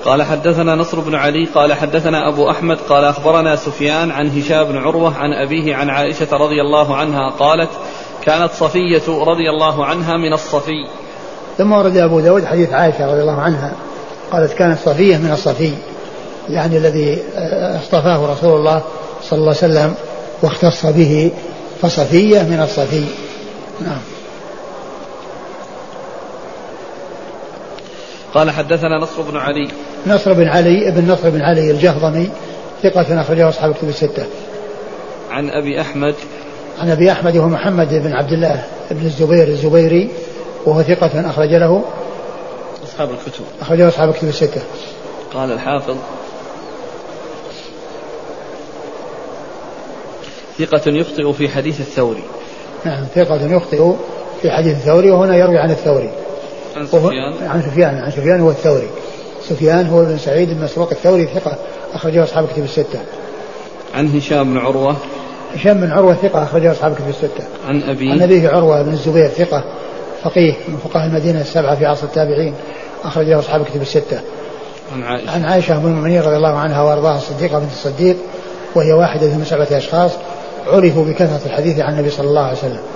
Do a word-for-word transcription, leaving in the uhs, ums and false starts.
قال حدثنا نصر بن علي قال حدثنا أبو أحمد قال أخبرنا سفيان عن هشام بن عروة عن أبيه عن عائشة رضي الله عنها قالت كانت صفية رضي الله عنها من الصفي. ثم ورد أبو داود حديث عائشة رضي الله عنها قالت كانت صفية من الصفي، يعني الذي اصطفاه رسول الله صلى الله عليه وسلم واختص به، فصفية من الصفي. نعم. قال حدثنا نصر بن علي نصر بن علي ابن نصر بن علي الجهضمي ثقة أخرجه أصحاب الكتب الستة. عن أبي أحمد عن أبي أحمد وهو محمد بن عبد الله بن الزبير الزبيري وهو ثقة أخرج له أصحاب الكتب أخرجه أصحاب الكتب الستة. قال الحافظ ثقة يخطئ في حديث الثوري. نعم ثقة يخطئ في حديث الثوري، وهنا يروي عن الثوري عن سفيان عن سفيان عن سفيان هو الثوري. سفيان هو بن سعيد بن مسروق الثوري ثقة أخرجه أصحاب الكتب الستة. عن هشام بن عروة هشام بن عروة ثقة أخرجه أصحاب الكتب الستة. عن أبيه عن أبيه عروة بن الزبير ثقة فقيه من فقهاء المدينة السبعة في عصر التابعين أخرجه أصحاب الكتب الستة. عن عائشة عن عائشة أم المؤمنين رضي الله عنها وأرضاها الصديقة بنت الصديق، وهي واحدة من سبعة أشخاص عرفوا بكثرة الحديث عن النبي صلى الله عليه وسلم.